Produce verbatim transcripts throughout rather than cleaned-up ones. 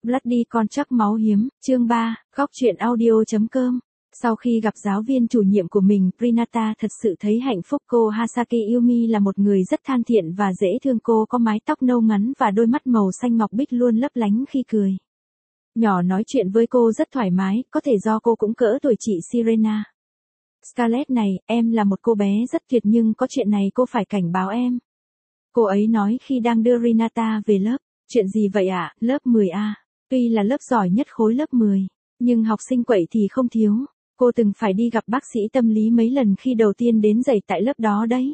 Bloody con chắc máu hiếm, chương ba, góc truyện audio.com. Sau khi gặp giáo viên chủ nhiệm của mình, Prinata thật sự thấy hạnh phúc. Cô Hasaki Yumi là một người rất thân thiện và dễ thương. Cô có mái tóc nâu ngắn và đôi mắt màu xanh ngọc bích luôn lấp lánh khi cười. Nhỏ nói chuyện với cô rất thoải mái, có thể do cô cũng cỡ tuổi chị Sirena. Scarlett này, em là một cô bé rất tuyệt nhưng có chuyện này cô phải cảnh báo em. Cô ấy nói khi đang đưa Rinata về lớp. Chuyện gì vậy ạ? À? Lớp mười A. Tuy là lớp giỏi nhất khối lớp mười, nhưng học sinh quậy thì không thiếu. Cô từng phải đi gặp bác sĩ tâm lý mấy lần khi đầu tiên đến dạy tại lớp đó đấy.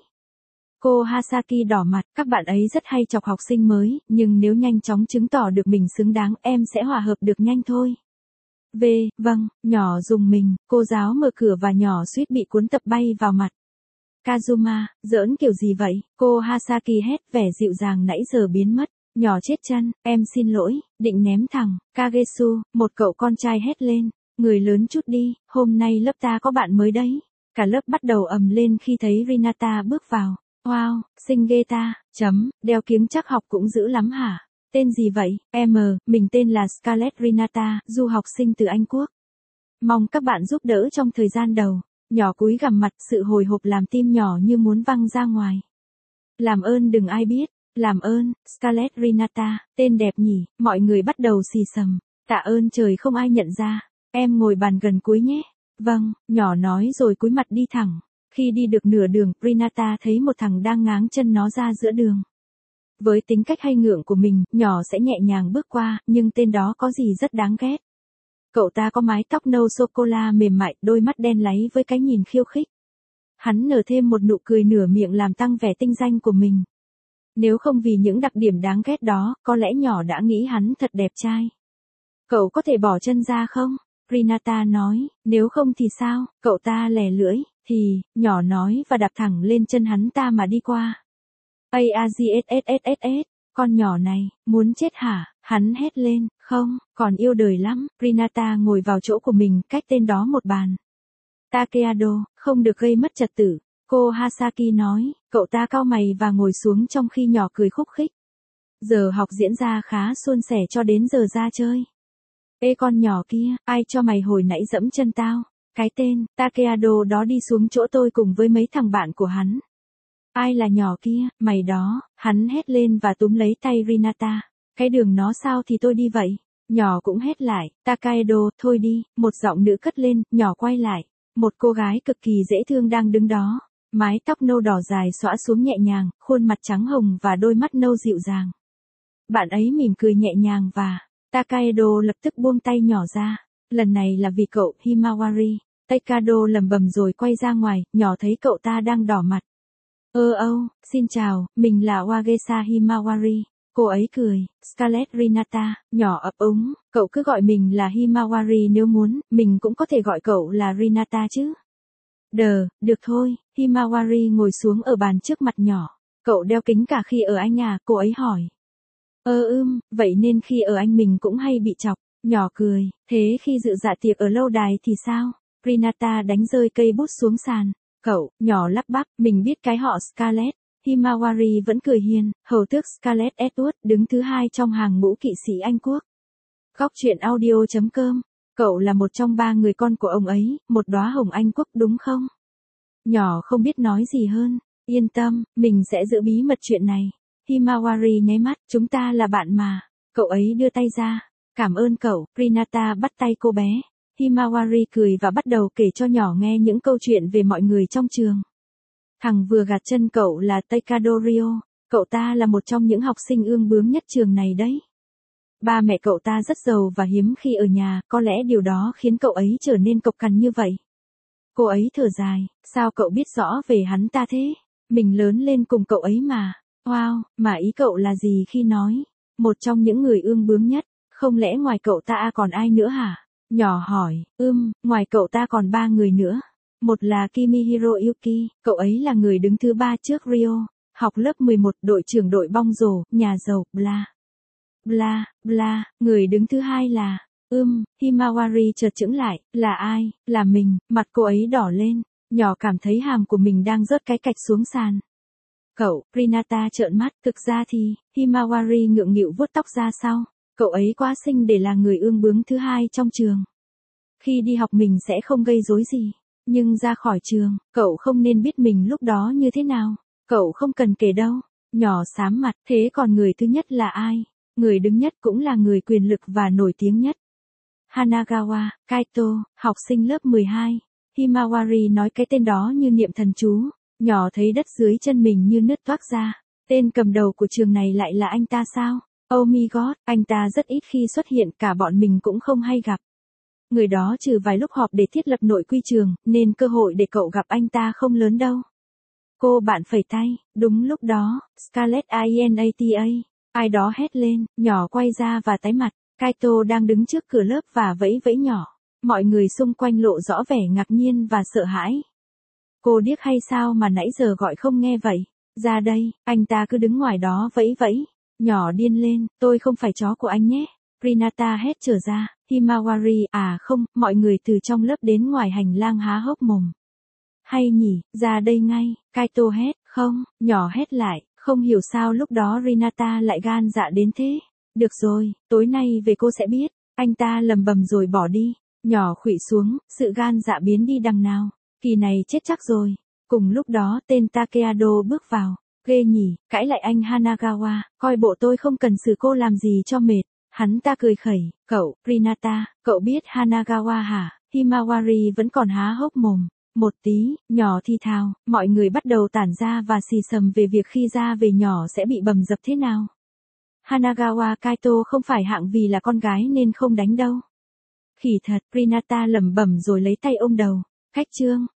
Cô Hasaki đỏ mặt, các bạn ấy rất hay chọc học sinh mới, nhưng nếu nhanh chóng chứng tỏ được mình xứng đáng, em sẽ hòa hợp được nhanh thôi. V, vâng, nhỏ dùng mình, cô giáo mở cửa và nhỏ suýt bị cuốn tập bay vào mặt. Kazuma, giỡn kiểu gì vậy? Cô Hasaki hét, vẻ dịu dàng nãy giờ biến mất. Nhỏ chết chân, em xin lỗi, định ném thẳng. Kagesu, một cậu con trai hét lên, người lớn chút đi, hôm nay lớp ta có bạn mới đấy. Cả lớp bắt đầu ầm lên khi thấy Rinata bước vào. Wow, xinh ghê ta, chấm, đeo kiếng chắc học cũng dữ lắm hả? Tên gì vậy? Em, mình tên là Scarlett Rinata, du học sinh từ Anh Quốc. Mong các bạn giúp đỡ trong thời gian đầu. Nhỏ cúi gằm mặt, sự hồi hộp làm tim nhỏ như muốn văng ra ngoài. Làm ơn đừng ai biết. Làm ơn, Scarlett Rinata, tên đẹp nhỉ, mọi người bắt đầu xì xầm. Tạ ơn trời không ai nhận ra. Em ngồi bàn gần cuối nhé. Vâng, nhỏ nói rồi cúi mặt đi thẳng. Khi đi được nửa đường, Rinata thấy một thằng đang ngáng chân nó ra giữa đường. Với tính cách hay ngượng của mình, nhỏ sẽ nhẹ nhàng bước qua, nhưng tên đó có gì rất đáng ghét. Cậu ta có mái tóc nâu sô-cô-la mềm mại, đôi mắt đen láy với cái nhìn khiêu khích. Hắn nở thêm một nụ cười nửa miệng làm tăng vẻ tinh danh của mình. Nếu không vì những đặc điểm đáng ghét đó, có lẽ nhỏ đã nghĩ hắn thật đẹp trai. Cậu có thể bỏ chân ra không? Rinata nói, nếu không thì sao? Cậu ta lè lưỡi, thì, nhỏ nói và đạp thẳng lên chân hắn ta mà đi qua. Aagssss, con nhỏ này, muốn chết hả? Hắn hét lên, không, còn yêu đời lắm. Rinata ngồi vào chỗ của mình, cách tên đó một bàn. Takeado, không được gây mất trật tự. Cô Hasaki nói, cậu ta cau mày và ngồi xuống trong khi nhỏ cười khúc khích. Giờ học diễn ra khá suôn sẻ cho đến giờ ra chơi. Ê con nhỏ kia, ai cho mày hồi nãy dẫm chân tao? Cái tên, Takeado đó đi xuống chỗ tôi cùng với mấy thằng bạn của hắn. Ai là nhỏ kia, mày đó, hắn hét lên và túm lấy tay Rinata. Cái đường nó sao thì tôi đi vậy? Nhỏ cũng hét lại, Takeado, thôi đi, một giọng nữ cất lên, nhỏ quay lại. Một cô gái cực kỳ dễ thương đang đứng đó. Mái tóc nâu đỏ dài xõa xuống nhẹ nhàng, khuôn mặt trắng hồng và đôi mắt nâu dịu dàng. Bạn ấy mỉm cười nhẹ nhàng và, Takeado lập tức buông tay nhỏ ra. Lần này là vì cậu, Himawari. Takeado lầm bầm rồi quay ra ngoài, nhỏ thấy cậu ta đang đỏ mặt. Ơ âu, xin chào, mình là Wagesa Himawari. Cô ấy cười, Scarlett Rinata, nhỏ ấp úng, cậu cứ gọi mình là Himawari nếu muốn, mình cũng có thể gọi cậu là Rinata chứ. Đờ, được thôi, Himawari ngồi xuống ở bàn trước mặt nhỏ. Cậu đeo kính cả khi ở Anh à, cô ấy hỏi. Ơ ưm, vậy nên khi ở Anh mình cũng hay bị chọc. Nhỏ cười, thế khi dự dạ tiệc ở lâu đài thì sao? Rinata đánh rơi cây bút xuống sàn. Cậu, nhỏ lắp bắp, mình biết cái họ Scarlett. Himawari vẫn cười hiền, hầu tước Scarlett Edward đứng thứ hai trong hàng ngũ kỵ sĩ Anh Quốc. Góc truyện audio.com. Cậu là một trong ba người con của ông ấy, một đóa hồng Anh Quốc đúng không? Nhỏ không biết nói gì hơn. Yên tâm, mình sẽ giữ bí mật chuyện này. Himawari nháy mắt, chúng ta là bạn mà. Cậu ấy đưa tay ra. Cảm ơn cậu. Rinata bắt tay cô bé. Himawari cười và bắt đầu kể cho nhỏ nghe những câu chuyện về mọi người trong trường. Thằng vừa gạt chân cậu là Takeado Ryo. Cậu ta là một trong những học sinh ương bướng nhất trường này đấy. Ba mẹ cậu ta rất giàu và hiếm khi ở nhà, có lẽ điều đó khiến cậu ấy trở nên cộc cằn như vậy. Cô ấy thở dài, sao cậu biết rõ về hắn ta thế? Mình lớn lên cùng cậu ấy mà. Wow, mà ý cậu là gì khi nói? Một trong những người ương bướng nhất, không lẽ ngoài cậu ta còn ai nữa hả? Nhỏ hỏi, ưm, ngoài cậu ta còn ba người nữa. Một là Kimihiro Yuki, cậu ấy là người đứng thứ ba trước Ryo, học lớp mười một, đội trưởng đội bóng rổ, nhà giàu, bla. Bla, bla, người đứng thứ hai là, ưm, Himawari chợt chững lại, là ai, là mình, mặt cô ấy đỏ lên, nhỏ cảm thấy hàm của mình đang rớt cái cạch xuống sàn. Cậu, Rinata trợn mắt, thực ra thì, Himawari ngượng nghịu vuốt tóc ra sau. Cậu ấy quá xinh để là người ương bướng thứ hai trong trường. Khi đi học mình sẽ không gây rối gì. Nhưng ra khỏi trường, cậu không nên biết mình lúc đó như thế nào. Cậu không cần kể đâu. Nhỏ xám mặt, thế còn người thứ nhất là ai? Người đứng nhất cũng là người quyền lực và nổi tiếng nhất. Hanagawa, Kaito, học sinh lớp mười hai. Himawari nói cái tên đó như niệm thần chú. Nhỏ thấy đất dưới chân mình như nứt toác ra. Tên cầm đầu của trường này lại là anh ta sao? Oh my god, anh ta rất ít khi xuất hiện, cả bọn mình cũng không hay gặp. Người đó trừ vài lúc họp để thiết lập nội quy trường, nên cơ hội để cậu gặp anh ta không lớn đâu. Cô bạn phẩy tay, đúng lúc đó, Scarlett Inata. Ai đó hét lên, nhỏ quay ra và tái mặt. Kaito đang đứng trước cửa lớp và vẫy vẫy nhỏ. Mọi người xung quanh lộ rõ vẻ ngạc nhiên và sợ hãi. Cô điếc hay sao mà nãy giờ gọi không nghe vậy? Ra đây, anh ta cứ đứng ngoài đó vẫy vẫy. Nhỏ điên lên, tôi không phải chó của anh nhé. Rinata hét trở ra. Himawari, à không, mọi người từ trong lớp đến ngoài hành lang há hốc mồm. Hay nhỉ, ra đây ngay. Kaito hét, không, nhỏ hét lại, không hiểu sao lúc đó Rinata lại gan dạ đến thế. Được rồi, tối nay về cô sẽ biết. Anh ta lầm bầm rồi bỏ đi. Nhỏ khuỵu xuống, sự gan dạ biến đi đằng nào. Kỳ này chết chắc rồi. Cùng lúc đó tên Takeado bước vào. Ghê nhỉ, cãi lại anh Hanagawa, coi bộ tôi không cần xử cô làm gì cho mệt. Hắn ta cười khẩy, cậu, Rinata, cậu biết Hanagawa hả? Himawari vẫn còn há hốc mồm. Một tí, nhỏ thì thào, mọi người bắt đầu tản ra và xì xầm về việc khi ra về nhỏ sẽ bị bầm dập thế nào. Hanagawa Kaito không phải hạng vì là con gái nên không đánh đâu. Khỉ thật, Rinata lẩm bẩm rồi lấy tay ôm đầu. Cách chương.